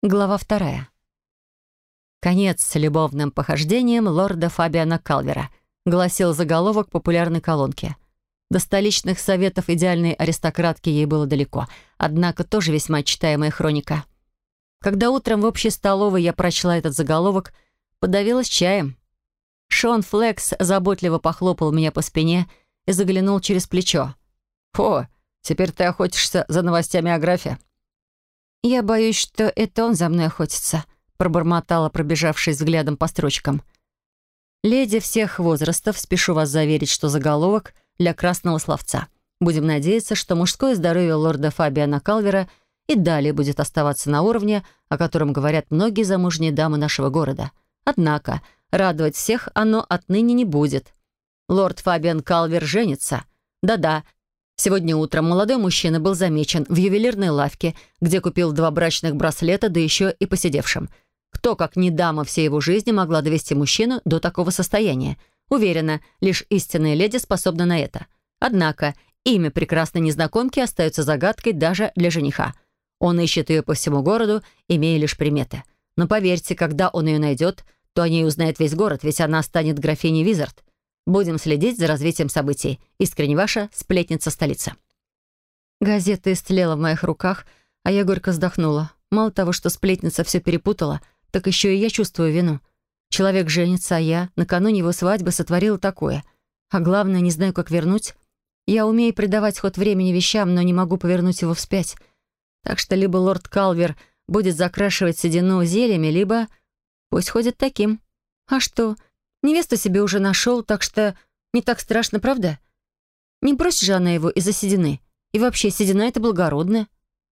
Глава 2. «Конец любовным похождениям лорда Фабиана Калвера», гласил заголовок популярной колонки. До столичных советов идеальной аристократки ей было далеко, однако тоже весьма читаемая хроника. Когда утром в общей столовой я прочла этот заголовок, подавилась чаем. Шон Флекс заботливо похлопал меня по спине и заглянул через плечо. «О, теперь ты охотишься за новостями о графе?» «Я боюсь, что это он за мной охотится», пробормотала, пробежавшись взглядом по строчкам. «Леди всех возрастов, спешу вас заверить, что заголовок для красного словца. Будем надеяться, что мужское здоровье лорда Фабиана Калвера и далее будет оставаться на уровне, о котором говорят многие замужние дамы нашего города. Однако радовать всех оно отныне не будет. Лорд Фабиан Калвер женится. Да-да, сегодня утром молодой мужчина был замечен в ювелирной лавке, где купил 2 брачных браслета, да еще и посидевшим. Кто, как не дама всей его жизни, могла довести мужчину до такого состояния? Уверена, лишь истинная леди способна на это. Однако имя прекрасной незнакомки остается загадкой даже для жениха. Он ищет ее по всему городу, имея лишь приметы. Но поверьте, когда он ее найдет, то о ней узнает весь город, ведь она станет графиней Визард. Будем следить за развитием событий. Искренне ваша сплетница столицы». Газета истлела в моих руках, а я горько вздохнула. Мало того, что сплетница все перепутала, так еще и я чувствую вину. Человек женится, а я накануне его свадьбы сотворила такое. А главное, не знаю, как вернуть. Я умею придавать ход времени вещам, но не могу повернуть его вспять. Так что либо лорд Калвер будет закрашивать седину зельями, либо пусть ходит таким. А что? Невесту себе уже нашел, так что не так страшно, правда? Не бросит же она его из-за седины. И вообще, седина — это благородно.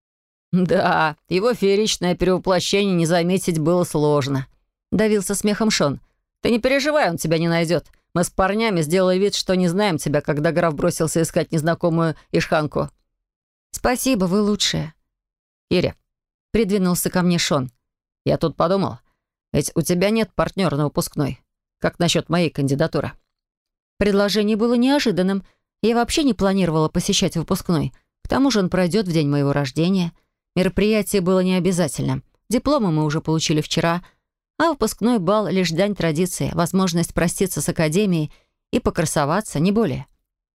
«Да, его фееричное перевоплощение не заметить было сложно», — давился смехом Шон. «Ты не переживай, он тебя не найдет. Мы с парнями сделали вид, что не знаем тебя, когда граф бросился искать незнакомую ишханку». «Спасибо, вы лучшая». «Кири», — придвинулся ко мне Шон, — «я тут подумал, ведь у тебя нет партнера на выпускной. Как насчет моей кандидатуры?» Предложение было неожиданным. Я вообще не планировала посещать выпускной. К тому же он пройдет в день моего рождения. Мероприятие было необязательным. Дипломы мы уже получили вчера, а выпускной бал — лишь дань традиции, возможность проститься с академией и покрасоваться, не более.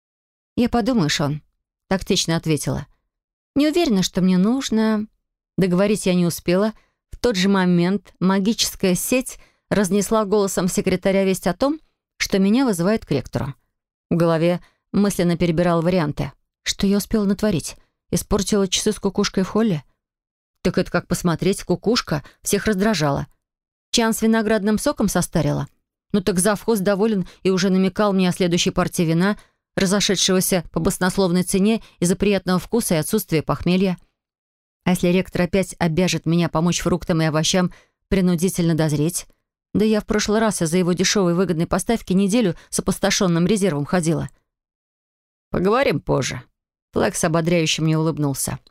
«Я подумаю, Шон», — тактично ответила. «Не уверена, что мне нужно...» Договорить я не успела. В тот же момент магическая сеть разнесла голосом секретаря весть о том, что меня вызывают к ректору. В голове мысленно перебирал варианты. Что я успела натворить? Испортила часы с кукушкой в холле? Так это как посмотреть, кукушка всех раздражала. Чан с виноградным соком состарила? Ну так завхоз доволен и уже намекал мне о следующей партии вина, разошедшегося по баснословной цене из-за приятного вкуса и отсутствия похмелья. А если ректор опять обяжет меня помочь фруктам и овощам принудительно дозреть? Да я в прошлый раз из-за его дешевой выгодной поставки неделю с опустошенным резервом ходила. «Поговорим позже». Флекс ободряюще мне улыбнулся.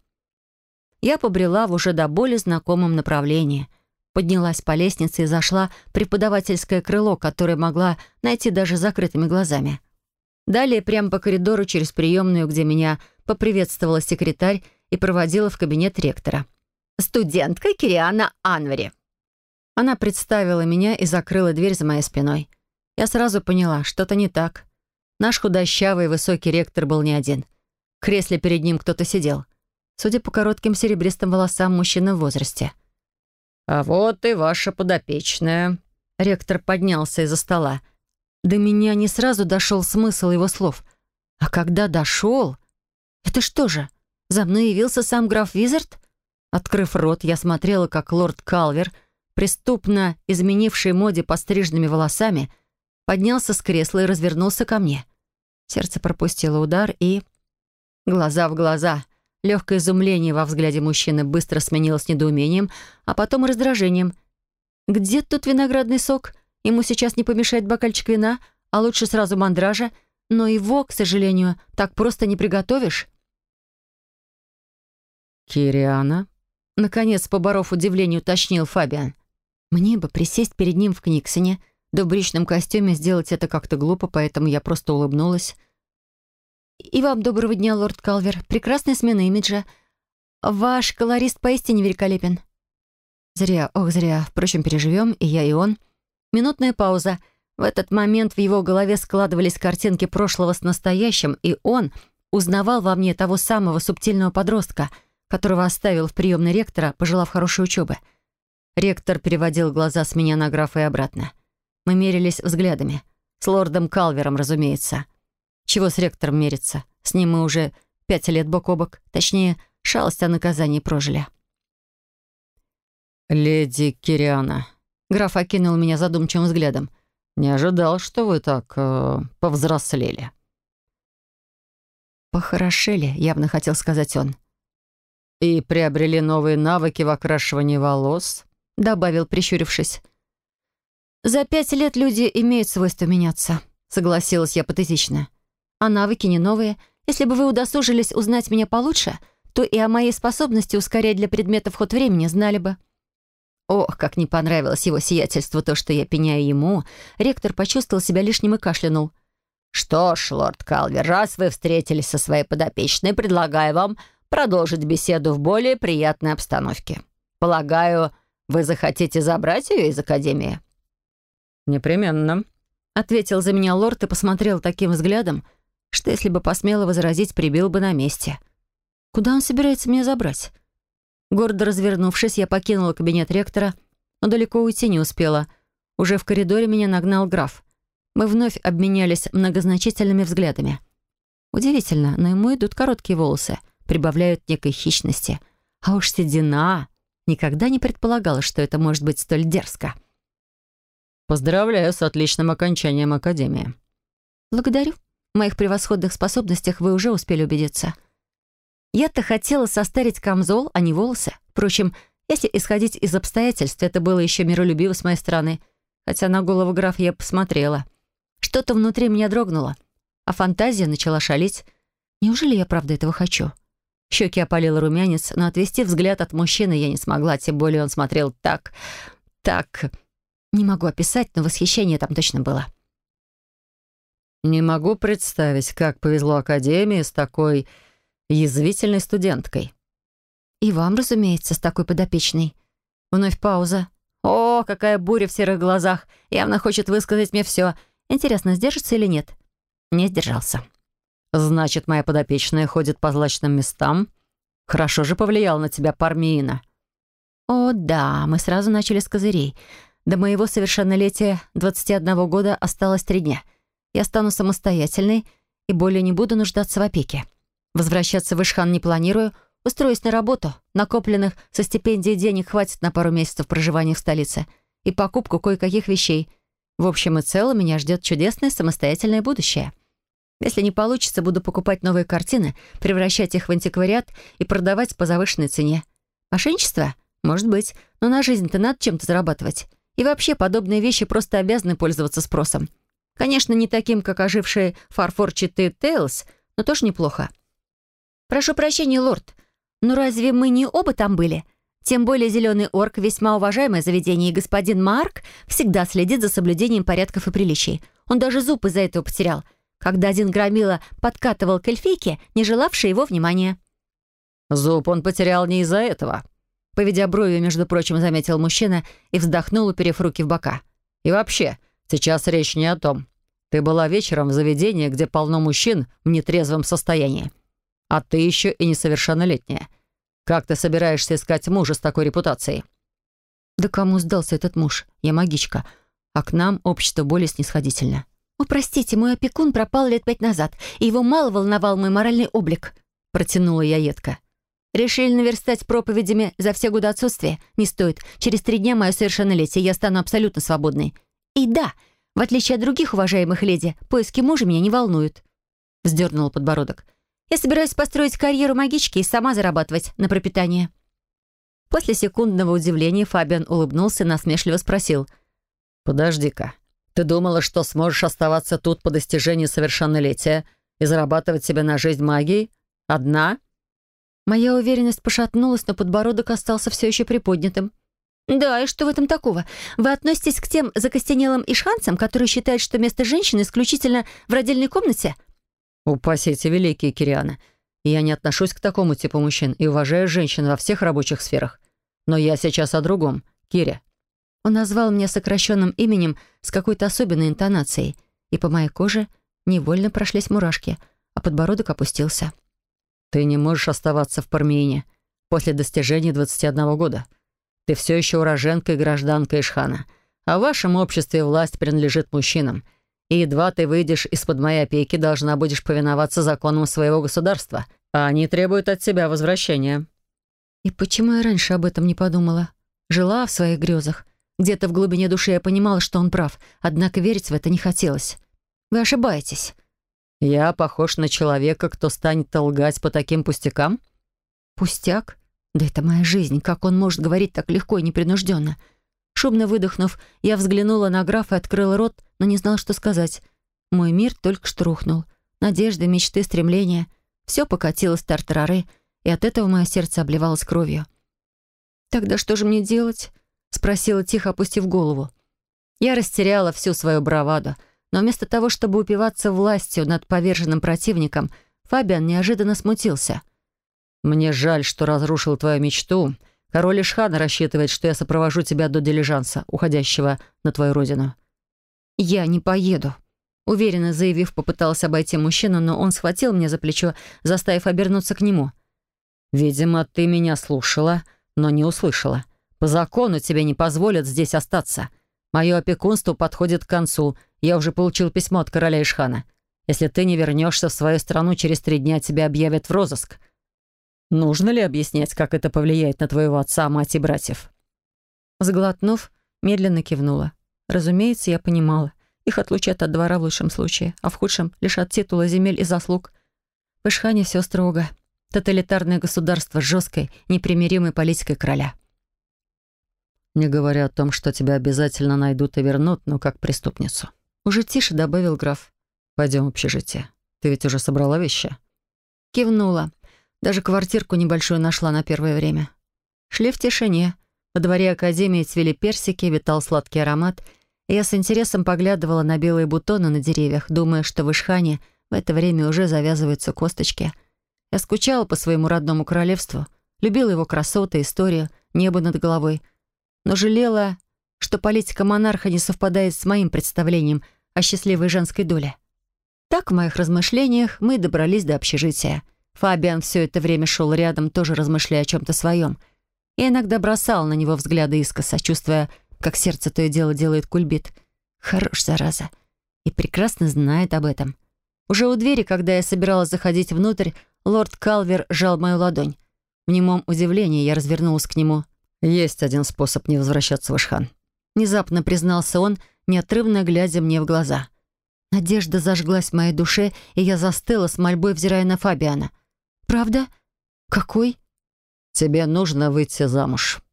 Я побрела в уже до боли знакомом направлении. Поднялась по лестнице и зашла в преподавательское крыло, которое могла найти даже закрытыми глазами. Далее прямо по коридору через приемную, где меня поприветствовала секретарь и проводила в кабинет ректора. «Студентка Кириана Анвери». Она представила меня и закрыла дверь за моей спиной. Я сразу поняла, что-то не так. Наш худощавый высокий ректор был не один. В кресле перед ним кто-то сидел. Судя по коротким серебристым волосам, мужчина в возрасте. «А вот и ваша подопечная». Ректор поднялся из-за стола. До меня не сразу дошел смысл его слов. А когда дошел... Это что же, за мной явился сам граф Визард? Открыв рот, я смотрела, как лорд Калвер, преступно изменивший моде постриженными волосами, поднялся с кресла и развернулся ко мне. Сердце пропустило удар и... Глаза в глаза. Легкое изумление во взгляде мужчины быстро сменилось недоумением, а потом и раздражением. «Где тут виноградный сок? Ему сейчас не помешает бокальчик вина, а лучше сразу мандража, но его, к сожалению, так просто не приготовишь». «Кириана?» Наконец, поборов удивление, уточнил Фабиан. Мне бы присесть перед ним в книгсоне, да в брючном костюме сделать это как-то глупо, поэтому я просто улыбнулась. «И вам доброго дня, лорд Калвер. Прекрасная смена имиджа. Ваш колорист поистине великолепен». Зря, ох, зря. Впрочем, переживем, и я, и он. Минутная пауза. В этот момент в его голове складывались картинки прошлого с настоящим, и он узнавал во мне того самого субтильного подростка, которого оставил в приемной ректора, пожелав хорошей учебы. Ректор переводил глаза с меня на графа и обратно. Мы мерились взглядами. С лордом Калвером, разумеется. Чего с ректором мериться? С ним мы уже 5 лет бок о бок. Точнее, шалость о наказании прожили. «Леди Кириана». Граф окинул меня задумчивым взглядом. «Не ожидал, что вы так повзрослели». «Похорошели», — явно хотел сказать он. «И приобрели новые навыки в окрашивании волос», — добавил, прищурившись. «За 5 лет люди имеют свойство меняться», — согласилась я патетично. «А навыки не новые. Если бы вы удосужились узнать меня получше, то и о моей способности ускорять для предметов ход времени знали бы». Ох, как не понравилось его сиятельству то, что я пеняю ему. Ректор почувствовал себя лишним и кашлянул. «Что ж, лорд Калвер, раз вы встретились со своей подопечной, предлагаю вам продолжить беседу в более приятной обстановке. Полагаю, вы захотите забрать ее из Академии?» «Непременно», — ответил за меня лорд и посмотрел таким взглядом, что, если бы посмело возразить, прибил бы на месте. «Куда он собирается меня забрать?» Гордо развернувшись, я покинула кабинет ректора, но далеко уйти не успела. Уже в коридоре меня нагнал граф. Мы вновь обменялись многозначительными взглядами. Удивительно, но ему идут короткие волосы, прибавляют некой хищности. А уж седина! Никогда не предполагала, что это может быть столь дерзко. «Поздравляю с отличным окончанием Академии». «Благодарю. В моих превосходных способностях вы уже успели убедиться». Я-то хотела состарить камзол, а не волосы. Впрочем, если исходить из обстоятельств, это было еще миролюбиво с моей стороны. Хотя на голову графа я посмотрела. Что-то внутри меня дрогнуло, а фантазия начала шалить. Неужели я правда этого хочу? Щеки опалила румянец, но отвести взгляд от мужчины я не смогла, тем более он смотрел так... Не могу описать, но восхищение там точно было. «Не могу представить, как повезло Академии с такой язвительной студенткой». «И вам, разумеется, с такой подопечной». Вновь пауза. «О, какая буря в серых глазах! Явно хочет высказать мне все. Интересно, сдержится или нет?» Не сдержался. «Значит, моя подопечная ходит по злачным местам? Хорошо же повлиял на тебя Пармиина». «О, да, мы сразу начали с козырей. До моего совершеннолетия 21 года осталось 3 дня. Я стану самостоятельной и более не буду нуждаться в опеке. Возвращаться в Ишхан не планирую, устроюсь на работу. Накопленных со стипендией денег хватит на пару месяцев проживания в столице и покупку кое-каких вещей. В общем и целом меня ждет чудесное самостоятельное будущее. Если не получится, буду покупать новые картины, превращать их в антиквариат и продавать по завышенной цене. Мошенничество? Может быть, но на жизнь-то надо чем-то зарабатывать. И вообще, подобные вещи просто обязаны пользоваться спросом. Конечно, не таким, как оживший фарфорчатый Тейлс, но тоже неплохо. «Прошу прощения, лорд, но разве мы не оба там были? Тем более «Зеленый орк» — весьма уважаемое заведение, и господин Марк всегда следит за соблюдением порядков и приличий. Он даже зуб из-за этого потерял, когда один громила подкатывал к эльфийке, не желавшей его внимания». «Зуб он потерял не из-за этого», — поведя бровью, между прочим, заметил мужчина и вздохнул, уперев руки в бока. «И вообще, сейчас речь не о том. Ты была вечером в заведении, где полно мужчин в нетрезвом состоянии. А ты еще и несовершеннолетняя. Как ты собираешься искать мужа с такой репутацией?» «Да кому сдался этот муж? Я магичка. А к нам общество более снисходительно». «О, простите, мой опекун пропал лет 5 назад, и его мало волновал мой моральный облик», — протянула я едко. «Решили наверстать проповедями за все годы отсутствия? Не стоит. Через 3 дня мое совершеннолетие, я стану абсолютно свободной. И да, в отличие от других уважаемых леди, поиски мужа меня не волнуют», — вздернула подбородок. «Я собираюсь построить карьеру магички и сама зарабатывать на пропитание». После секундного удивления Фабиан улыбнулся и насмешливо спросил. «Подожди-ка, ты думала, что сможешь оставаться тут по достижении совершеннолетия и зарабатывать себе на жизнь магией? Одна?» Моя уверенность пошатнулась, но подбородок остался все еще приподнятым. «Да, и что в этом такого? Вы относитесь к тем закостенелым ишханцам, которые считают, что место женщины исключительно в родильной комнате?» «Упаси эти великие, Кириана. Я не отношусь к такому типу мужчин и уважаю женщин во всех рабочих сферах. Но я сейчас о другом. Кире». Он назвал меня сокращенным именем с какой-то особенной интонацией, и по моей коже невольно прошлись мурашки, а подбородок опустился. «Ты не можешь оставаться в Пармиине после достижения 21 года. Ты все еще уроженка и гражданка Ишхана, а в вашем обществе власть принадлежит мужчинам. И едва ты выйдешь из-под моей опеки, должна будешь повиноваться законам своего государства, а они требуют от тебя возвращения». И почему я раньше об этом не подумала? Жила в своих грезах. Где-то в глубине души я понимала, что он прав, однако верить в это не хотелось. Вы ошибаетесь. «Я похож на человека, кто станет лгать по таким пустякам?» Пустяк? Да это моя жизнь. Как он может говорить так легко и непринужденно? Шумно выдохнув, я взглянула на графа и открыла рот, но не знала, что сказать. Мой мир только что рухнул. Надежды, мечты, стремления. Все покатилось в тартарары, и от этого мое сердце обливалось кровью. «Тогда что же мне делать?» — спросила, тихо опустив голову. Я растеряла всю свою браваду, но вместо того, чтобы упиваться властью над поверженным противником, Фабиан неожиданно смутился. «Мне жаль, что разрушил твою мечту. Король Ишхана рассчитывает, что я сопровожу тебя до дилижанса, уходящего на твою родину». «Я не поеду», — уверенно заявив, попыталась обойти мужчину, но он схватил меня за плечо, заставив обернуться к нему. «Видимо, ты меня слушала, но не услышала. По закону тебе не позволят здесь остаться. Мое опекунство подходит к концу. Я уже получил письмо от короля Ишхана. Если ты не вернешься в свою страну, через 3 дня тебя объявят в розыск. Нужно ли объяснять, как это повлияет на твоего отца, мать и братьев?» Сглотнув, медленно кивнула. Разумеется, я понимала. Их отлучат от двора в лучшем случае, а в худшем — лишь от титула, земель и заслуг. В Ишхане все строго. Тоталитарное государство с жесткой, непримиримой политикой короля. «Не говоря о том, что тебя обязательно найдут и вернут, но как преступницу». Уже тише добавил граф. «Пойдем в общежитие. Ты ведь уже собрала вещи?» Кивнула. Даже квартирку небольшую нашла на первое время. Шли в тишине. Во дворе академии цвели персики, витал сладкий аромат, и я с интересом поглядывала на белые бутоны на деревьях, думая, что в Ишхане в это время уже завязываются косточки. Я скучала по своему родному королевству, любила его красоты, историю, небо над головой, но жалела, что политика монарха не совпадает с моим представлением о счастливой женской доле. Так в моих размышлениях мы добрались до общежития. Фабиан все это время шел рядом, тоже размышляя о чем-то своем. Я иногда бросала на него взгляды искоса, чувствуя, как сердце то и дело делает кульбит. Хорош, зараза. И прекрасно знает об этом. Уже у двери, когда я собиралась заходить внутрь, лорд Калвер сжал мою ладонь. В немом удивлении я развернулась к нему. «Есть один способ не возвращаться в Ишхан», — внезапно признался он, неотрывно глядя мне в глаза. Надежда зажглась в моей душе, и я застыла с мольбой, взирая на Фабиана. «Правда? Какой?» «Тебе нужно выйти замуж».